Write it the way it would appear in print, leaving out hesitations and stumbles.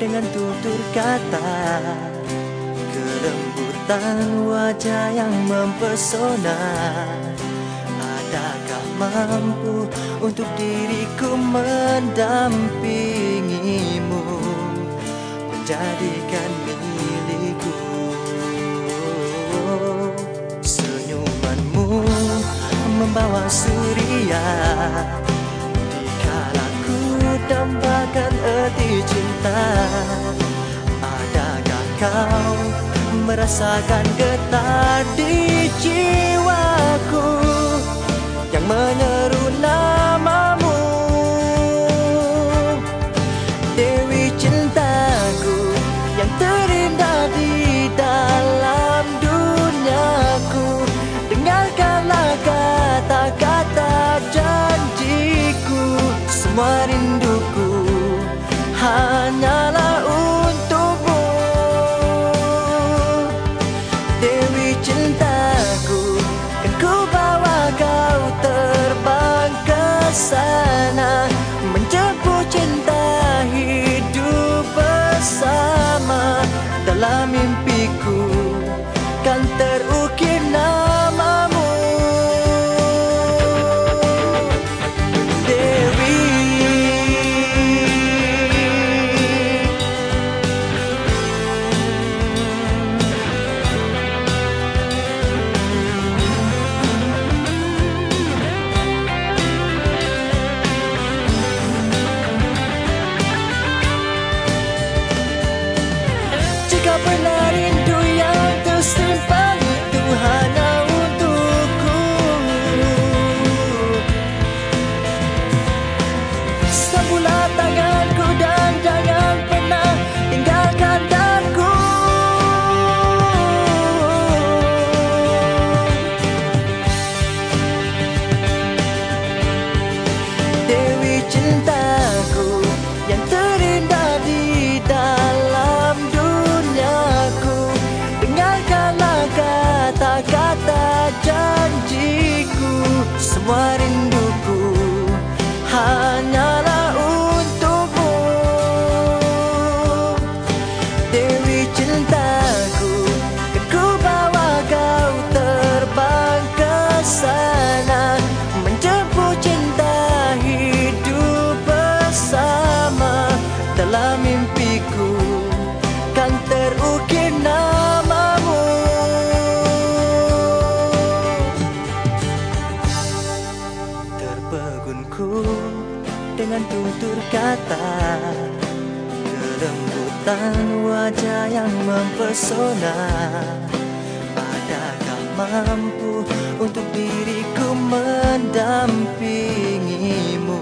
dengan tutur kata, kelembutan wajah yang mempesona. Adakah mampu untuk diriku mendampingimu, menjadikan milikku? Senyumanmu membawa suria dikala ku dambakan erti cinta. Adakah kau merasakan getar di jiwaku yang menyeru namamu? Dewi cintaku yang terindah di dalam duniaku, dengarkanlah kata-kata janjiku. Semua rinduku hanyalah untukmu. Dewi cintaku, kan ku bawa kau terbang ke sana, menjemput cinta hidup bersama. Dalam mimpiku kan terukir namamu. Dewi, jika pernah rindu yang tersimpan itu hanya untukku, sambutlah tanganku dan jangan pernah tinggalkan daku. Dewi cintaku yang terindah di dalam duniaku, dengarkanlah kata-kata janjiku. Semua rinduku hanyalah untukmu. Dewi cintaku, kan ku bawa kau terbang ke sana, menjemput cinta hidup bersama. Dalam mimpiku kan terukir namamu. Terpegunku dengan tutur kata, kelembutan wajah yang mempesona. Adakah mampu untuk diriku mendampingimu,